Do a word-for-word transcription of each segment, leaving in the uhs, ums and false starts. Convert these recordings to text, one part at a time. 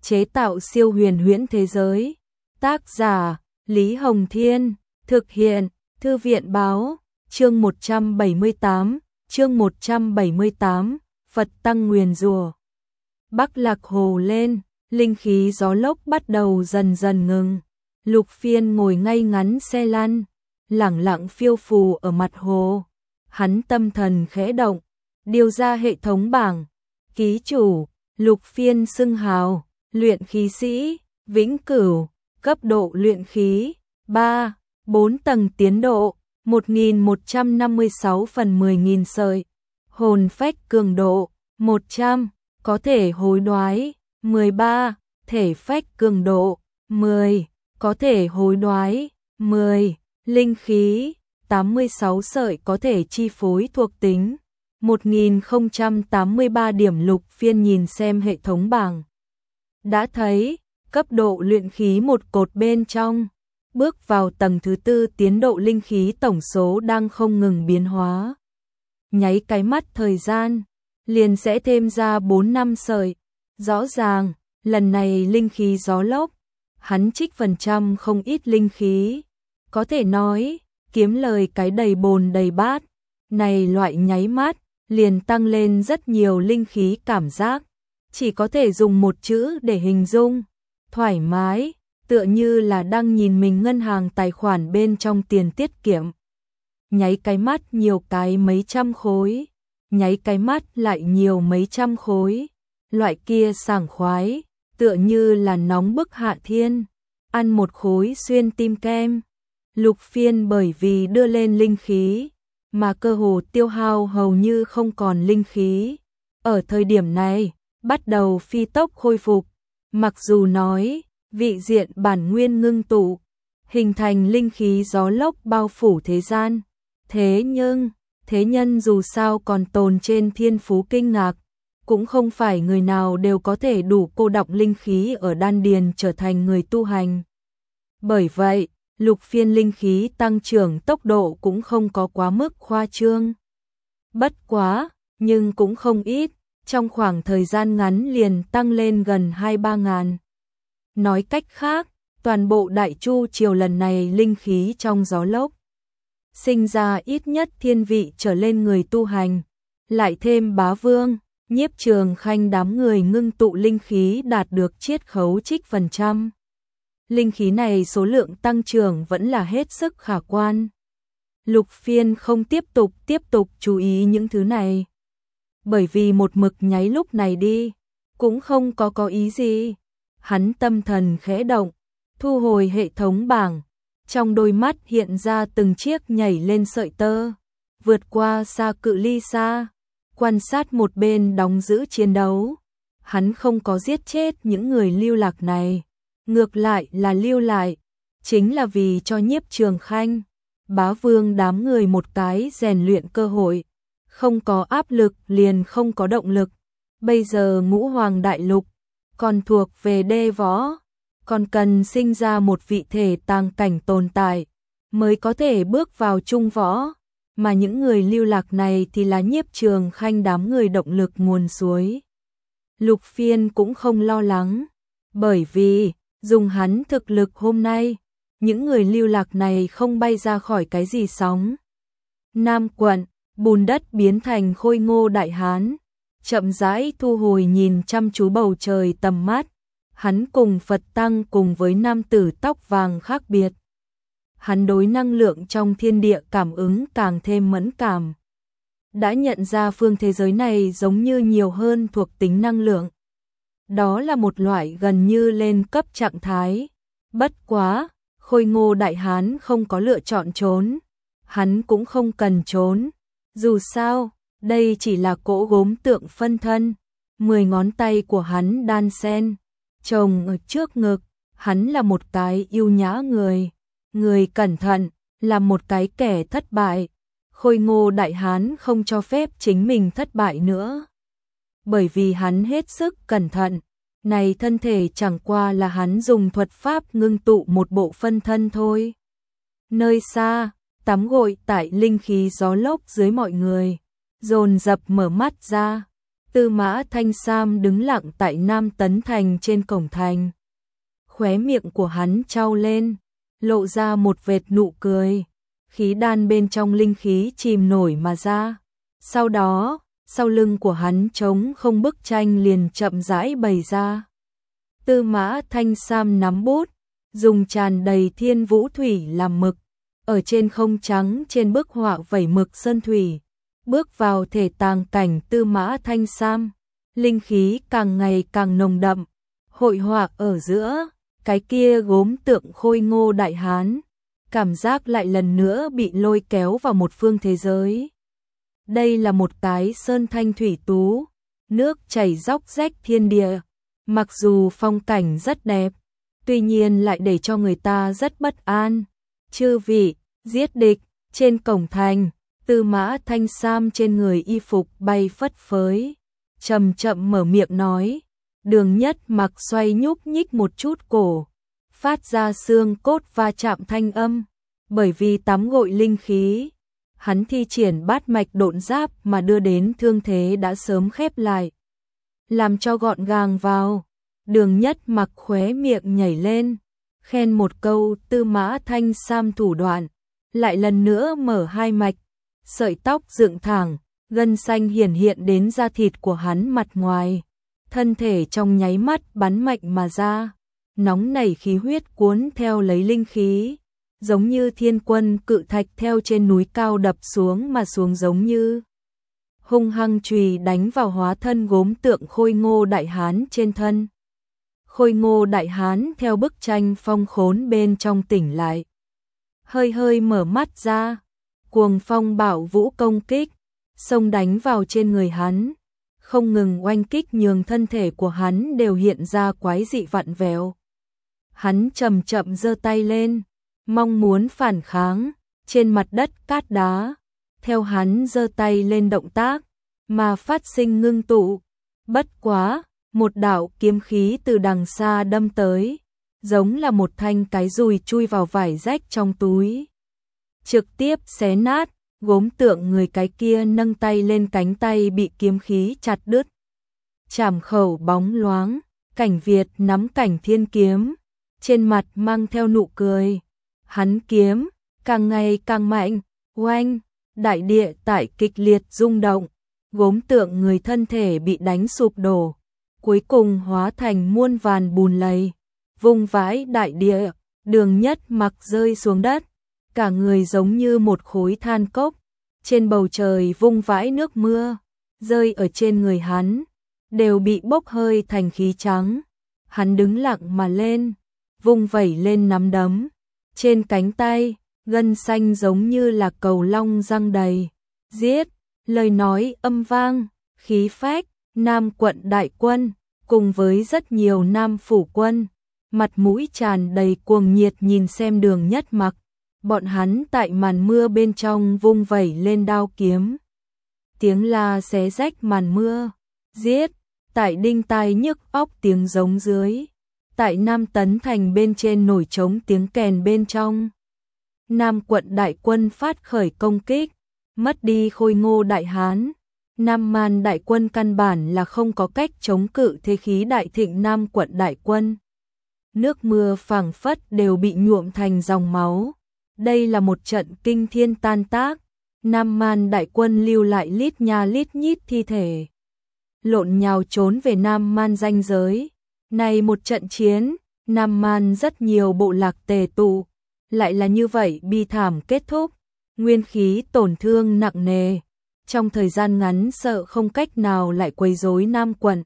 chế tạo siêu huyền huyễn thế giới. Tác giả Lý Hồng Thiên, thực hiện Thư viện Báo, chương một trăm bảy mươi tám, chương một trăm bảy mươi tám, Phật Tăng nguyền rủa. Bắc Lạc Hồ lên, linh khí gió lốc bắt đầu dần dần ngừng. Lục Phiên ngồi ngay ngắn xe lăn, lẳng lặng phiêu phù ở mặt hồ. Hắn tâm thần khẽ động, điều ra hệ thống bảng. Ký chủ, Lục Phiên xưng hào, luyện khí sĩ, vĩnh cửu, cấp độ luyện khí, ba, bốn tầng tiến độ, một nghìn một trăm năm mươi sáu phần mười nghìn sợi. Hồn phách cường độ, một trăm, có thể hối đoái, mười ba, thể phách cường độ, mười, có thể hối đoái, mười, linh khí, tám mươi sáu sợi có thể chi phối thuộc tính. một nghìn không trăm tám mươi ba điểm. Lục Phiên nhìn xem hệ thống bảng. Đã thấy, cấp độ luyện khí một cột bên trong, bước vào tầng thứ tư tiến độ linh khí tổng số đang không ngừng biến hóa. Nháy cái mắt thời gian, liền sẽ thêm ra bốn năm sợi. Rõ ràng, lần này linh khí gió lốc, hắn trích phần trăm không ít linh khí. Có thể nói, kiếm lời cái đầy bồn đầy bát, này loại nháy mắt, liền tăng lên rất nhiều linh khí cảm giác. Chỉ có thể dùng một chữ để hình dung, thoải mái, tựa như là đang nhìn mình ngân hàng tài khoản bên trong tiền tiết kiệm. Nháy cái mắt nhiều cái mấy trăm khối, nháy cái mắt lại nhiều mấy trăm khối. Loại kia sảng khoái, tựa như là nóng bức hạ thiên, ăn một khối xuyên tim kem. Lục Phiên bởi vì đưa lên linh khí, mà cơ hồ tiêu hao hầu như không còn linh khí. Ở thời điểm này, bắt đầu phi tốc khôi phục. Mặc dù nói, vị diện bản nguyên ngưng tụ, hình thành linh khí gió lốc bao phủ thế gian. Thế nhưng, thế nhân dù sao còn tồn trên thiên phú kinh ngạc, cũng không phải người nào đều có thể đủ cô đọng linh khí ở đan điền trở thành người tu hành. Bởi vậy, Lục Phiên linh khí tăng trưởng tốc độ cũng không có quá mức khoa trương. Bất quá, nhưng cũng không ít, trong khoảng thời gian ngắn liền tăng lên gần hai ba ngàn. Nói cách khác, toàn bộ Đại Chu triều lần này linh khí trong gió lốc, sinh ra ít nhất thiên vị trở lên người tu hành, lại thêm Bá Vương, Nhiếp Trường Khanh đám người ngưng tụ linh khí đạt được chiết khấu trích phần trăm. Linh khí này số lượng tăng trưởng vẫn là hết sức khả quan. Lục Phiên không tiếp tục tiếp tục chú ý những thứ này, bởi vì một mực nháy lúc này đi, cũng không có có ý gì. Hắn tâm thần khẽ động, thu hồi hệ thống bảng, trong đôi mắt hiện ra từng chiếc nhảy lên sợi tơ, vượt qua xa cự ly xa, quan sát một bên đóng giữ chiến đấu. Hắn không có giết chết những người lưu lạc này, ngược lại là lưu lại, chính là vì cho Nhiếp Trường Khanh, Bá Vương đám người một cái rèn luyện cơ hội. Không có áp lực liền không có động lực. Bây giờ Ngũ Hoàng Đại Lục còn thuộc về đê võ, còn cần sinh ra một vị thể tàng cảnh tồn tại mới có thể bước vào trung võ, mà những người lưu lạc này thì là Nhiếp Trường Khanh đám người động lực nguồn suối. Lục Phiên cũng không lo lắng, bởi vì dùng hắn thực lực hôm nay, những người lưu lạc này không bay ra khỏi cái gì sóng. Nam quận, bùn đất biến thành khôi ngô đại hán, chậm rãi thu hồi nhìn chăm chú bầu trời tầm mắt. Hắn cùng Phật Tăng cùng với nam tử tóc vàng khác biệt. Hắn đối năng lượng trong thiên địa cảm ứng càng thêm mẫn cảm. Đã nhận ra phương thế giới này giống như nhiều hơn thuộc tính năng lượng. Đó là một loại gần như lên cấp trạng thái. Bất quá, khôi ngô đại hán không có lựa chọn trốn. Hắn cũng không cần trốn. Dù sao, đây chỉ là cỗ gốm tượng phân thân. Mười ngón tay của hắn đan xen, chồng ở trước ngực. Hắn là một cái yêu nhã người. Người cẩn thận, là một cái kẻ thất bại. Khôi ngô đại hán không cho phép chính mình thất bại nữa. Bởi vì hắn hết sức cẩn thận. Này thân thể chẳng qua là hắn dùng thuật pháp ngưng tụ một bộ phân thân thôi. Nơi xa, tắm gội tại linh khí gió lốc dưới mọi người, dồn dập mở mắt ra. Tư Mã Thanh Sam đứng lặng tại Nam Tấn Thành trên cổng thành. Khóe miệng của hắn trao lên, lộ ra một vệt nụ cười. Khí đan bên trong linh khí chìm nổi mà ra. Sau đó, sau lưng của hắn trống không bức tranh liền chậm rãi bày ra. Tư Mã Thanh Sam nắm bút, dùng tràn đầy thiên vũ thủy làm mực. Ở trên không trắng trên bức họa vẩy mực sơn thủy. Bước vào thể tàng cảnh Tư Mã Thanh Sam, linh khí càng ngày càng nồng đậm. Hội họa ở giữa, cái kia gốm tượng khôi ngô đại hán, cảm giác lại lần nữa bị lôi kéo vào một phương thế giới. Đây là một cái sơn thanh thủy tú, nước chảy róc rách thiên địa. Mặc dù phong cảnh rất đẹp, tuy nhiên lại để cho người ta rất bất an. Chư vị, giết địch, trên cổng thành, Tư Mã Thanh Sam trên người y phục bay phất phới, chậm chậm mở miệng nói. Đường Nhất Mặc xoay nhúc nhích một chút cổ, phát ra xương cốt va chạm thanh âm. Bởi vì tắm gội linh khí, hắn thi triển bát mạch độn giáp mà đưa đến thương thế đã sớm khép lại. Làm cho gọn gàng vào, Đường Nhất Mặc khóe miệng nhảy lên, khen một câu Tư Mã Thanh Sam thủ đoạn, lại lần nữa mở hai mạch, sợi tóc dựng thẳng, gân xanh hiển hiện đến da thịt của hắn mặt ngoài. Thân thể trong nháy mắt bắn mạnh mà ra, nóng nảy khí huyết cuốn theo lấy linh khí, giống như thiên quân cự thạch theo trên núi cao đập xuống mà xuống, giống như hung hăng chùy đánh vào hóa thân gốm tượng khôi ngô đại hán trên thân. Khôi ngô đại hán theo bức tranh phong khốn bên trong tỉnh lại, hơi hơi mở mắt ra, cuồng phong bạo vũ công kích, xông đánh vào trên người hắn, không ngừng oanh kích nhường thân thể của hắn đều hiện ra quái dị vặn vẹo. Hắn chậm chậm giơ tay lên, mong muốn phản kháng, trên mặt đất cát đá, theo hắn giơ tay lên động tác, mà phát sinh ngưng tụ. Bất quá, một đạo kiếm khí từ đằng xa đâm tới, giống là một thanh cái dùi chui vào vải rách trong túi, trực tiếp xé nát. Gốm tượng người cái kia nâng tay lên, cánh tay bị kiếm khí chặt đứt. Chảm khẩu bóng loáng, Cảnh Việt nắm Cảnh Thiên kiếm, trên mặt mang theo nụ cười. Hắn kiếm càng ngày càng mạnh, oanh, đại địa tại kịch liệt rung động, gốm tượng người thân thể bị đánh sụp đổ, cuối cùng hóa thành muôn vàn bùn lầy, vung vãi đại địa. Đường Nhất Mặc rơi xuống đất, cả người giống như một khối than cốc, trên bầu trời vung vãi nước mưa, rơi ở trên người hắn, đều bị bốc hơi thành khí trắng. Hắn đứng lặng mà lên, vung vẩy lên nắm đấm, trên cánh tay, gân xanh giống như là cầu long răng đầy. Giết, lời nói âm vang, khí phách, Nam quận đại quân, cùng với rất nhiều Nam phủ quân, mặt mũi tràn đầy cuồng nhiệt nhìn xem Đường Nhất Mặc. Bọn hắn tại màn mưa bên trong vung vẩy lên đao kiếm. Tiếng la xé rách màn mưa. Giết, tại đinh tai nhức óc tiếng giống dưới. Tại Nam Tấn Thành bên trên nổi trống tiếng kèn bên trong. Nam quận đại quân phát khởi công kích, mất đi khôi ngô đại hán. Nam Man đại quân căn bản là không có cách chống cự thế khí đại thịnh Nam quận đại quân. Nước mưa phảng phất đều bị nhuộm thành dòng máu. Đây là một trận kinh thiên tan tác, Nam Man đại quân lưu lại lít nha lít nhít thi thể, lộn nhào trốn về Nam Man ranh giới. Này một trận chiến, Nam Man rất nhiều bộ lạc tề tụ, lại là như vậy bi thảm kết thúc, nguyên khí tổn thương nặng nề, trong thời gian ngắn sợ không cách nào lại quấy rối Nam quận.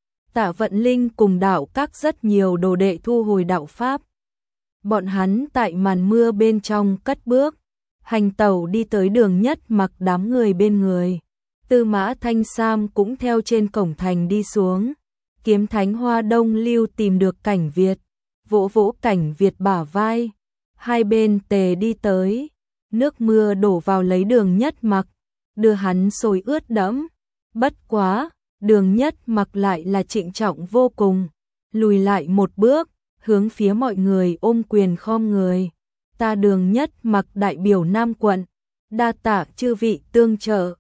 Tạ Vận Linh cùng đạo các rất nhiều đồ đệ thu hồi đạo pháp. Bọn hắn tại màn mưa bên trong cất bước, hành tẩu đi tới Đường Nhất Mặc đám người bên người. Tư Mã Thanh Sam cũng theo trên cổng thành đi xuống. Kiếm Thánh Hoa Đông Lưu tìm được Cảnh Việt, vỗ vỗ Cảnh Việt bả vai. Hai bên tề đi tới, nước mưa đổ vào lấy Đường Nhất Mặc, đưa hắn sôi ướt đẫm. Bất quá, Đường Nhất Mặc lại là trịnh trọng vô cùng, lùi lại một bước, hướng phía mọi người ôm quyền khom người. Ta Đường Nhất Mặc đại biểu Nam quận, đa tạ chư vị tương trợ.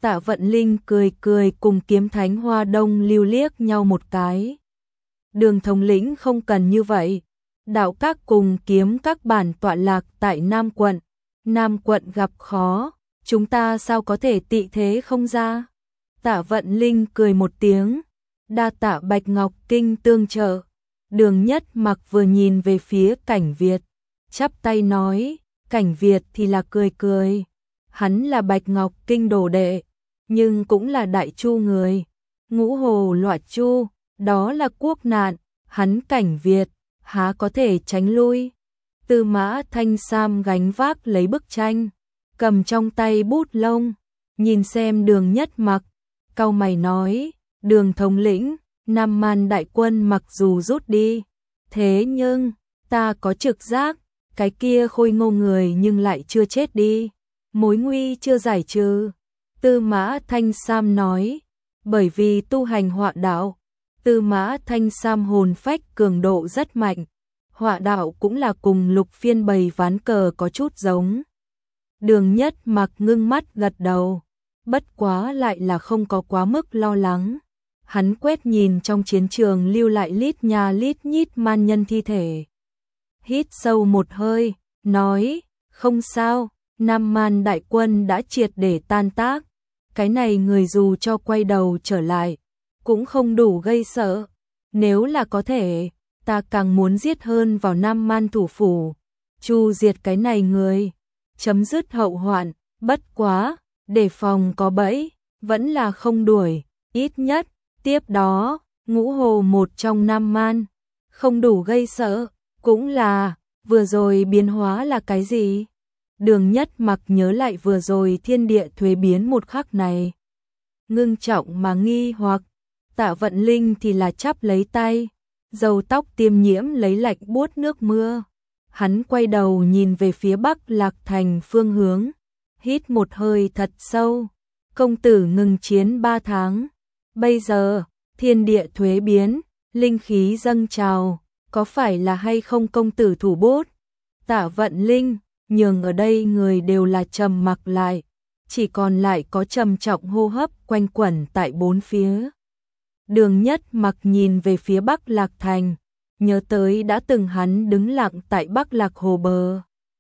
Tạ Vận Linh cười cười cùng Kiếm Thánh Hoa Đông lưu liếc nhau một cái. Đường thống lĩnh không cần như vậy. Đạo các cùng kiếm các bản tọa lạc tại Nam quận. Nam quận gặp khó, chúng ta sao có thể tị thế không ra? Tạ Vận Linh cười một tiếng, đa tạ Bạch Ngọc Kinh tương trợ. Đường Nhất Mặc vừa nhìn về phía Cảnh Việt, chắp tay nói, Cảnh Việt thì là cười cười. Hắn là Bạch Ngọc Kinh đồ đệ, nhưng cũng là Đại Chu người. Ngũ hồ loạt chu, đó là quốc nạn, hắn Cảnh Việt, há có thể tránh lui. Tư Mã Thanh Sam gánh vác lấy bức tranh, cầm trong tay bút lông, nhìn xem Đường Nhất Mặc, cau mày nói, Đường thống lĩnh, Nam Man đại quân mặc dù rút đi, thế nhưng, ta có trực giác, cái kia Khôi Ngô người nhưng lại chưa chết đi, mối nguy chưa giải trừ. Tư Mã Thanh Sam nói, bởi vì tu hành họa đạo, Tư Mã Thanh Sam hồn phách cường độ rất mạnh, họa đạo cũng là cùng Lục Phiên bày ván cờ có chút giống. Đường Nhất Mặc ngưng mắt gật đầu, bất quá lại là không có quá mức lo lắng. Hắn quét nhìn trong chiến trường lưu lại lít nha lít nhít man nhân thi thể. Hít sâu một hơi, nói, không sao, Nam Man đại quân đã triệt để tan tác. Cái này người dù cho quay đầu trở lại, cũng không đủ gây sợ. Nếu là có thể, ta càng muốn giết hơn vào Nam Man thủ phủ, chu diệt cái này người, chấm dứt hậu hoạn. Bất quá, để phòng có bẫy, vẫn là không đuổi, ít nhất. Tiếp đó, Ngũ hồ một trong Nam Man, không đủ gây sợ, cũng là, vừa rồi biến hóa là cái gì? Đường Nhất Mặc nhớ lại vừa rồi thiên địa thuế biến một khắc này. Ngưng trọng mà nghi hoặc, Tạ Vận Linh thì là chắp lấy tay, râu tóc tiêm nhiễm lấy lạnh buốt nước mưa. Hắn quay đầu nhìn về phía Bắc Lạc Thành phương hướng, hít một hơi thật sâu, công tử ngừng chiến ba tháng. Bây giờ, thiên địa thuế biến, linh khí dâng trào, có phải là hay không công tử thủ bút? Tạ Vận Linh, nhường ở đây người đều là trầm mặc lại, chỉ còn lại có trầm trọng hô hấp quanh quẩn tại bốn phía. Đường Nhất Mặc nhìn về phía Bắc Lạc Thành, nhớ tới đã từng hắn đứng lặng tại Bắc Lạc Hồ bờ.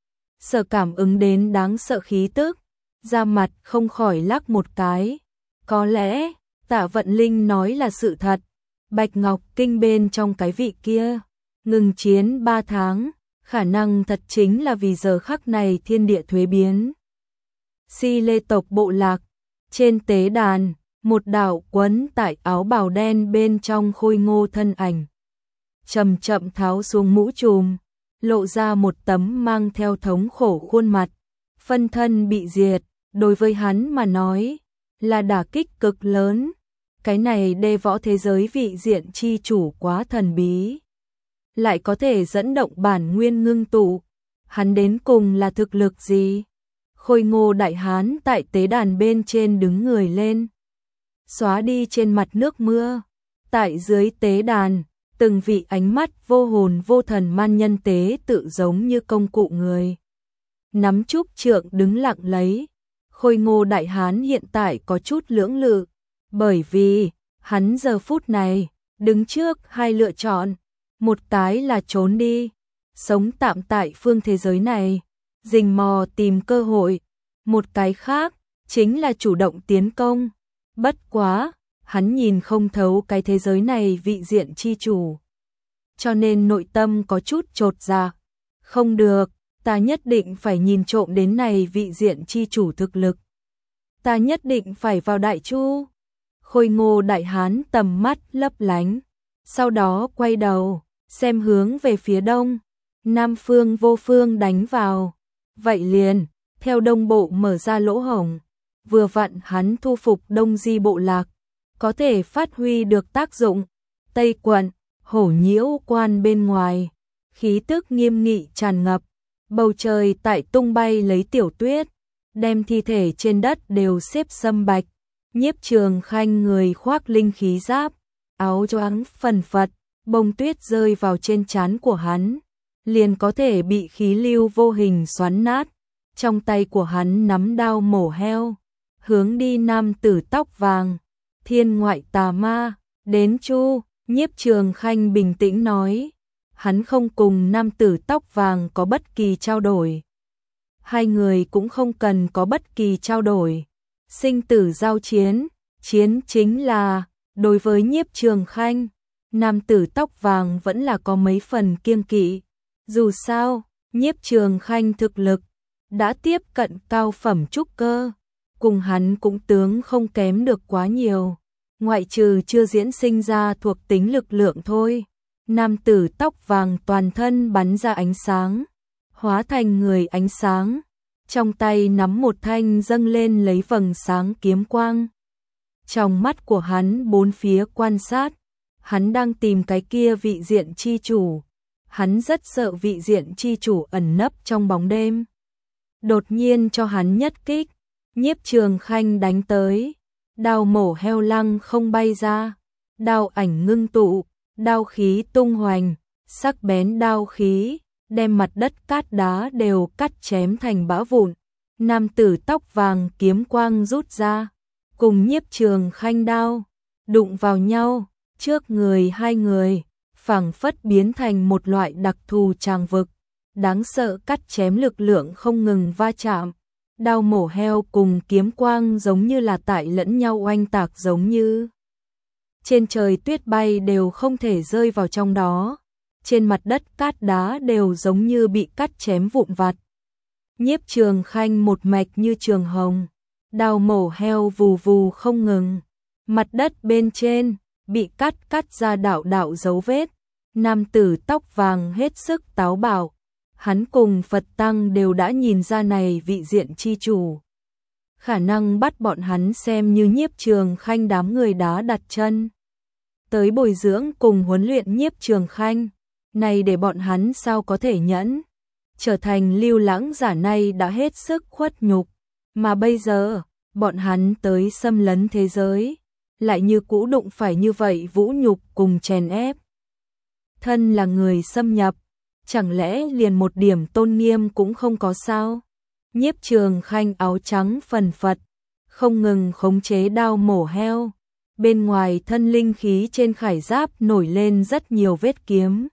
Sợ cảm ứng đến đáng sợ khí tức, da mặt không khỏi lắc một cái. Có lẽ, Tạ Vận Linh nói là sự thật, Bạch Ngọc Kinh bên trong cái vị kia, ngừng chiến ba tháng, khả năng thật chính là vì giờ khắc này thiên địa thuế biến. Si Lê tộc bộ lạc, trên tế đàn, một đạo quấn tại áo bào đen bên trong Khôi Ngô thân ảnh. Chậm chậm tháo xuống mũ trùm, lộ ra một tấm mang theo thống khổ khuôn mặt, phân thân bị diệt, đối với hắn mà nói, là đả kích cực lớn. Cái này đê võ thế giới vị diện chi chủ quá thần bí, lại có thể dẫn động bản nguyên ngưng tụ, hắn đến cùng là thực lực gì? Khôi Ngô đại hán tại tế đàn bên trên đứng người lên, xóa đi trên mặt nước mưa. Tại dưới tế đàn, từng vị ánh mắt vô hồn vô thần man nhân tế tự giống như công cụ người, nắm trúc trượng đứng lặng lấy. Khôi Ngô đại hán hiện tại có chút lưỡng lự, bởi vì hắn giờ phút này đứng trước hai lựa chọn, một cái là trốn đi, sống tạm tại phương thế giới này, rình mò tìm cơ hội, một cái khác chính là chủ động tiến công. Bất quá, hắn nhìn không thấu cái thế giới này vị diện chi chủ, cho nên nội tâm có chút chột dạ. Không được, ta nhất định phải nhìn trộm đến này vị diện chi chủ thực lực. Ta nhất định phải vào Đại Chu. Khôi Ngô đại hán tầm mắt lấp lánh, sau đó quay đầu, xem hướng về phía đông, Nam phương vô phương đánh vào. Vậy liền, theo đông bộ mở ra lỗ hổng, vừa vặn hắn thu phục Đông Di bộ lạc, có thể phát huy được tác dụng. Tây quận, Hổ Nhiễu quan bên ngoài, khí tức nghiêm nghị tràn ngập, bầu trời tại tung bay lấy tiểu tuyết, đem thi thể trên đất đều xếp sâm bạch. Nhiếp Trường Khanh người khoác linh khí giáp, áo choàng phần phật, bông tuyết rơi vào trên trán của hắn, liền có thể bị khí lưu vô hình xoắn nát. Trong tay của hắn nắm đao mổ heo, hướng đi nam tử tóc vàng, thiên ngoại tà ma, đến Chu, Nhiếp Trường Khanh bình tĩnh nói, hắn không cùng nam tử tóc vàng có bất kỳ trao đổi. Hai người cũng không cần có bất kỳ trao đổi. Sinh tử giao chiến, chiến chính là, đối với Nhiếp Trường Khanh, nam tử tóc vàng vẫn là có mấy phần kiêng kỵ. Dù sao, Nhiếp Trường Khanh thực lực đã tiếp cận cao phẩm trúc cơ, cùng hắn cũng tướng không kém được quá nhiều, ngoại trừ chưa diễn sinh ra thuộc tính lực lượng thôi. Nam tử tóc vàng toàn thân bắn ra ánh sáng, hóa thành người ánh sáng, trong tay nắm một thanh dâng lên lấy vầng sáng kiếm quang. Trong mắt của hắn bốn phía quan sát, hắn đang tìm cái kia vị diện chi chủ. Hắn rất sợ vị diện chi chủ ẩn nấp trong bóng đêm. Đột nhiên cho hắn nhất kích, Nhiếp Trường Khanh đánh tới, đao mổ heo lăng không bay ra, đao ảnh ngưng tụ, đao khí tung hoành, sắc bén đao khí, đem mặt đất cát đá đều cắt chém thành bã vụn. Nam tử tóc vàng kiếm quang rút ra, cùng Nhiếp Trường Khanh đao, đụng vào nhau, trước người hai người, phảng phất biến thành một loại đặc thù tràng vực, đáng sợ cắt chém lực lượng không ngừng va chạm. Đao mổ heo cùng kiếm quang giống như là tại lẫn nhau oanh tạc, giống như trên trời tuyết bay đều không thể rơi vào trong đó, trên mặt đất cát đá đều giống như bị cắt chém vụn vặt. Nhiếp Trường Khanh một mạch như trường hồng, đao mổ heo vù vù không ngừng, mặt đất bên trên bị cắt cắt ra đạo đạo dấu vết. Nam tử tóc vàng hết sức táo bạo, hắn cùng Phật Tăng đều đã nhìn ra này vị diện chi chủ khả năng bắt bọn hắn xem như Nhiếp Trường Khanh đám người đá đặt chân tới bồi dưỡng cùng huấn luyện Nhiếp Trường Khanh, này để bọn hắn sao có thể nhẫn, trở thành lưu lãng giả này đã hết sức khuất nhục, mà bây giờ, bọn hắn tới xâm lấn thế giới, lại như cũ đụng phải như vậy vũ nhục cùng chèn ép. Thân là người xâm nhập, chẳng lẽ liền một điểm tôn nghiêm cũng không có sao? Nhiếp Trường Khanh áo trắng phần phật, không ngừng khống chế đao mổ heo, bên ngoài thân linh khí trên khải giáp nổi lên rất nhiều vết kiếm.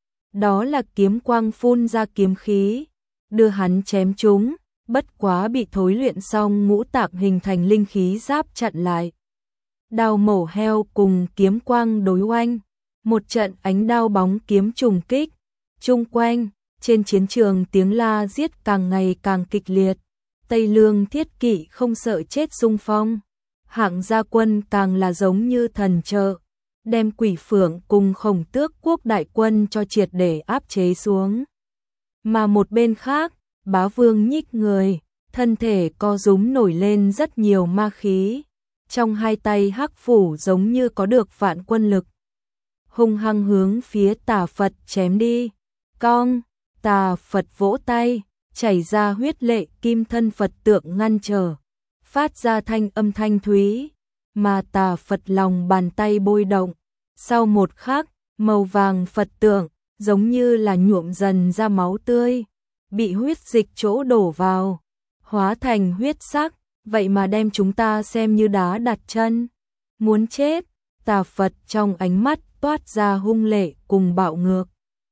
Đó là kiếm quang phun ra kiếm khí, đưa hắn chém trúng, bất quá bị thối luyện xong ngũ tạng hình thành linh khí giáp chặn lại. Đao mổ heo cùng kiếm quang đối oanh, một trận ánh đao bóng kiếm trùng kích, chung quanh, trên chiến trường tiếng la giết càng ngày càng kịch liệt. Tây Lương thiết kỵ không sợ chết xung phong, hạng gia quân càng là giống như thần trợ, đem Quỷ Phượng cùng Khổng Tước quốc đại quân cho triệt để áp chế xuống. Mà một bên khác, Bá Vương nhích người, thân thể co rúm nổi lên rất nhiều ma khí, trong hai tay hắc phủ giống như có được vạn quân lực, hung hăng hướng phía Tà Phật chém đi. Cong, Tà Phật vỗ tay, chảy ra huyết lệ kim thân Phật tượng ngăn trở, phát ra thanh âm thanh thúy, mà Tà Phật lòng bàn tay bôi động. Sau một khắc, màu vàng Phật tượng giống như là nhuộm dần ra máu tươi, bị huyết dịch chỗ đổ vào, hóa thành huyết sắc, vậy mà đem chúng ta xem như đá đặt chân. Muốn chết, Tà Phật trong ánh mắt toát ra hung lệ cùng bạo ngược.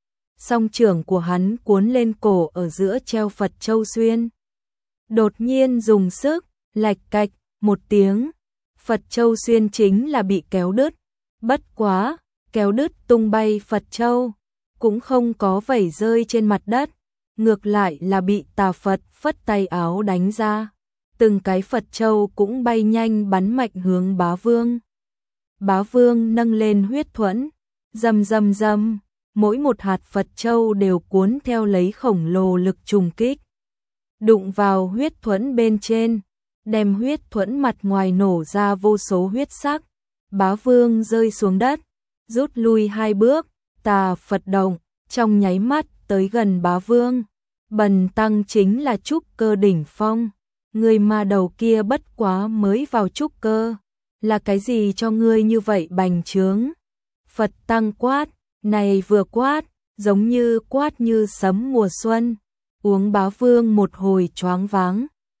Song trưởng của hắn cuốn lên cổ ở giữa treo Phật Châu Xuyên. Đột nhiên dùng sức, lạch cạch, một tiếng, Phật Châu Xuyên chính là bị kéo đứt. Bất quá, kéo đứt tung bay Phật Châu, cũng không có vẩy rơi trên mặt đất, ngược lại là bị Tà Phật phất tay áo đánh ra. Từng cái Phật Châu cũng bay nhanh bắn mạnh hướng Bá Vương. Bá Vương nâng lên huyết thuẫn, rầm rầm rầm, mỗi một hạt Phật Châu đều cuốn theo lấy khổng lồ lực trùng kích. Đụng vào huyết thuẫn bên trên, đem huyết thuẫn mặt ngoài nổ ra vô số huyết sắc. Bá Vương rơi xuống đất, rút lui hai bước, Tà Phật động, trong nháy mắt tới gần Bá Vương. Bần tăng chính là trúc cơ đỉnh phong, người ma đầu kia bất quá mới vào trúc cơ, là cái gì cho ngươi như vậy bành trướng? Phật tăng quát, này vừa quát, giống như quát như sấm mùa xuân, uống Bá Vương một hồi choáng váng,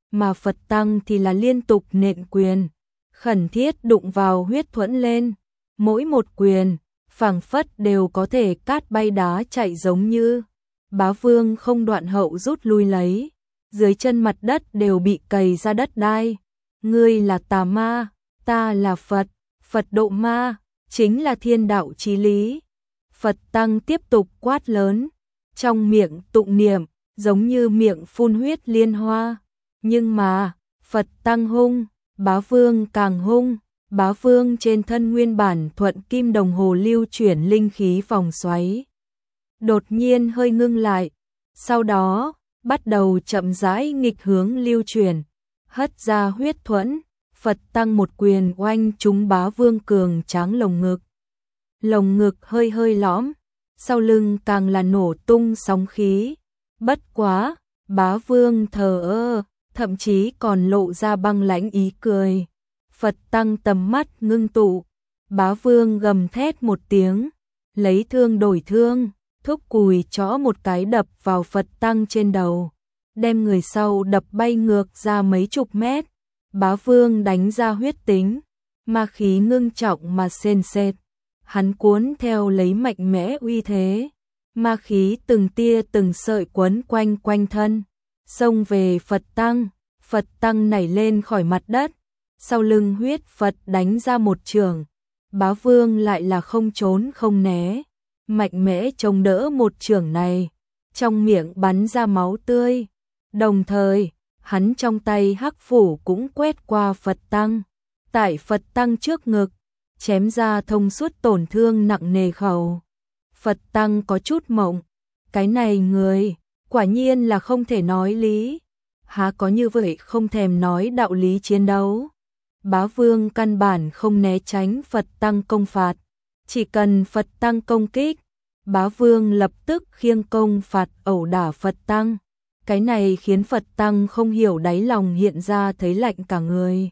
mà Phật Tăng thì là liên tục nện quyền, khẩn thiết đụng vào huyết thuẫn lên, mỗi một quyền, phảng phất đều có thể cát bay đá chạy giống như. Bá Vương không đoạn hậu rút lui lấy, dưới chân mặt đất đều bị cày ra đất đai. Ngươi là tà ma, ta là Phật, Phật độ ma, chính là thiên đạo chí lý. Phật Tăng tiếp tục quát lớn, trong miệng tụng niệm, giống như miệng phun huyết liên hoa. Nhưng mà, Phật Tăng hung, Bá Vương càng hung, Bá Vương trên thân nguyên bản thuận kim đồng hồ lưu chuyển linh khí vòng xoáy. Đột nhiên hơi ngưng lại, sau đó, bắt đầu chậm rãi nghịch hướng lưu chuyển, hất ra huyết thuẫn, Phật Tăng một quyền oanh trúng Bá Vương cường tráng lồng ngực. Lồng ngực hơi hơi lõm, sau lưng càng là nổ tung sóng khí. Bất quá, Bá Vương thờ ơ, thậm chí còn lộ ra băng lãnh ý cười. Phật Tăng tầm mắt ngưng tụ, Bá Vương gầm thét một tiếng, lấy thương đổi thương, thúc cùi chõ một cái đập vào Phật Tăng trên đầu, đem người sau đập bay ngược ra mấy chục mét. Bá Vương đánh ra huyết tính, ma khí ngưng trọng mà sền sệt, hắn cuốn theo lấy mạnh mẽ uy thế, ma khí từng tia từng sợi quấn quanh quanh thân, xông về Phật Tăng. Phật Tăng nảy lên khỏi mặt đất, sau lưng huyết Phật đánh ra một trường, Bá Vương lại là không trốn không né, mạnh mẽ chống đỡ một trường này, trong miệng bắn ra máu tươi, đồng thời, hắn trong tay hắc phủ cũng quét qua Phật Tăng, tại Phật Tăng trước ngực, chém ra thông suốt tổn thương nặng nề khẩu. Phật Tăng có chút mộng, cái này người, quả nhiên là không thể nói lý. Há có như vậy không thèm nói đạo lý chiến đấu. Bá Vương căn bản không né tránh Phật Tăng công phạt, chỉ cần Phật Tăng công kích, Bá Vương lập tức khiêng công phạt ẩu đả Phật Tăng. Cái này khiến Phật Tăng không hiểu đáy lòng hiện ra thấy lạnh cả người.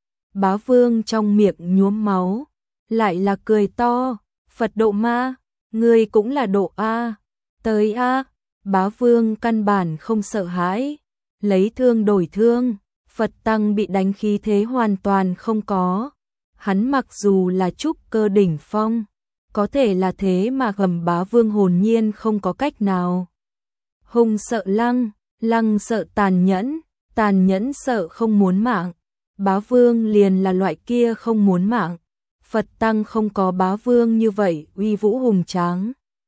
Bá Vương trong miệng nhuốm máu, lại là cười to, Phật độ ma, ngươi cũng là độ A, tới A. Bá Vương căn bản không sợ hãi, lấy thương đổi thương, Phật Tăng bị đánh khí thế hoàn toàn không có. Hắn mặc dù là trúc cơ đỉnh phong, có thể là thế mà gầm Bá Vương hồn nhiên không có cách nào. Hùng sợ lăng, lăng sợ tàn nhẫn, tàn nhẫn sợ không muốn mạng. Bá Vương liền là loại kia không muốn mạng. Phật Tăng không có Bá Vương như vậy uy vũ hùng tráng.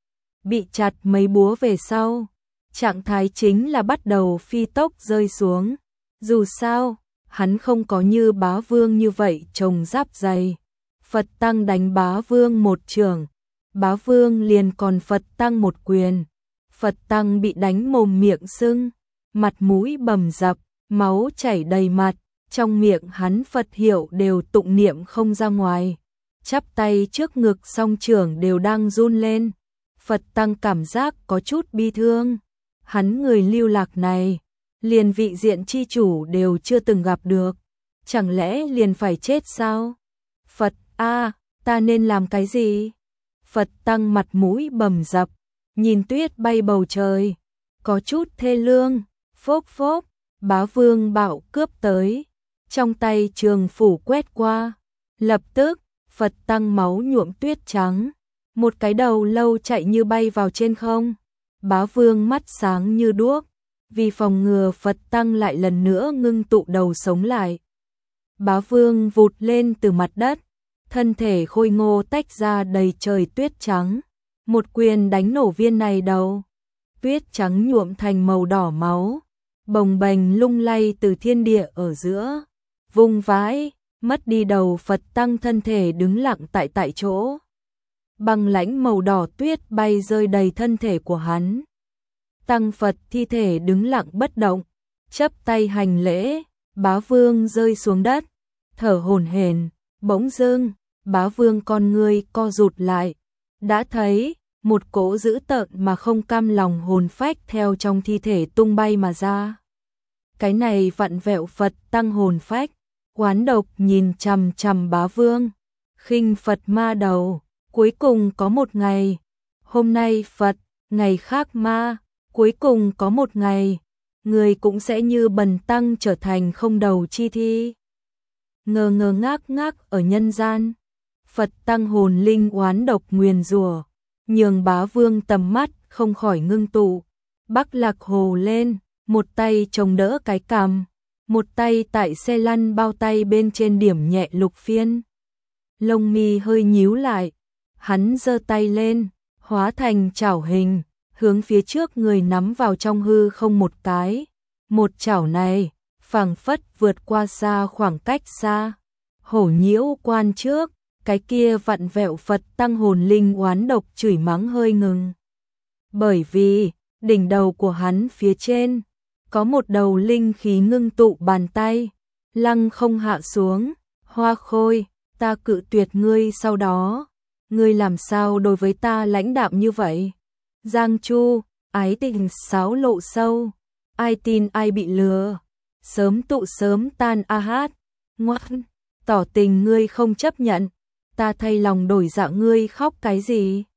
Bị chặt mấy búa về sau, trạng thái chính là bắt đầu phi tốc rơi xuống. Dù sao, hắn không có như Bá Vương như vậy trồng giáp dày. Phật Tăng đánh Bá Vương một trường, Bá Vương liền còn Phật Tăng một quyền. Phật Tăng bị đánh mồm miệng sưng, mặt mũi bầm dập, máu chảy đầy mặt, trong miệng hắn Phật hiệu đều tụng niệm không ra ngoài. Chắp tay trước ngực song trưởng đều đang run lên. Phật Tăng cảm giác có chút bi thương. Hắn người lưu lạc này, liền vị diện chi chủ đều chưa từng gặp được. Chẳng lẽ liền phải chết sao? Phật a, ta nên làm cái gì? Phật Tăng mặt mũi bầm dập, nhìn tuyết bay bầu trời, có chút thê lương, phốc phốc, Bá Vương bạo cướp tới, trong tay trường phủ quét qua, lập tức, Phật Tăng máu nhuộm tuyết trắng, một cái đầu lâu chạy như bay vào trên không. Bá Vương mắt sáng như đuốc, vì phòng ngừa Phật Tăng lại lần nữa ngưng tụ đầu sống lại. Bá Vương vụt lên từ mặt đất, thân thể khôi ngô tách ra đầy trời tuyết trắng, một quyền đánh nổ viên này đầu. Tuyết trắng nhuộm thành màu đỏ máu, bồng bềnh lung lay từ thiên địa ở giữa, vung vãi, mất đi đầu Phật Tăng thân thể đứng lặng tại tại chỗ. Băng lãnh màu đỏ tuyết bay rơi đầy thân thể của hắn. Tăng Phật thi thể đứng lặng bất động, chắp tay hành lễ. Bá Vương rơi xuống đất, thở hổn hển. Bỗng dưng, Bá Vương con ngươi co rụt lại, đã thấy một cỗ dữ tợn mà không cam lòng hồn phách theo trong thi thể tung bay mà ra. Cái này vặn vẹo Phật Tăng hồn phách, oán độc nhìn chằm chằm Bá Vương, khinh Phật ma đầu. Cuối cùng có một ngày, hôm nay Phật, ngày khác ma, cuối cùng có một ngày, người cũng sẽ như bần tăng trở thành không đầu chi thi. Ngơ ngơ ngác ngác ở nhân gian, Phật tăng hồn linh oán độc nguyền rủa, nhường bá vương tầm mắt không khỏi ngưng tụ. Bắc Lạc Hồ lên, một tay chống đỡ cái cằm, một tay tại xe lăn bao tay bên trên điểm nhẹ Lục Phiên. Lông mi hơi nhíu lại, hắn giơ tay lên, hóa thành chảo hình, hướng phía trước người nắm vào trong hư không một cái. Một chảo này, phảng phất vượt qua xa khoảng cách xa. Hổ Nhiễu quan trước, cái kia vặn vẹo Phật tăng hồn linh oán độc chửi mắng hơi ngừng. Bởi vì, đỉnh đầu của hắn phía trên, có một đầu linh khí ngưng tụ bàn tay, lăng không hạ xuống. Hoa Khôi, ta cự tuyệt ngươi sau đó, ngươi làm sao đối với ta lãnh đạm như vậy? Giang Chu, ái tình sáo lộ sâu, ai tin ai bị lừa, sớm tụ sớm tan a hát, ngoan, tỏ tình ngươi không chấp nhận, ta thay lòng đổi dạ ngươi khóc cái gì?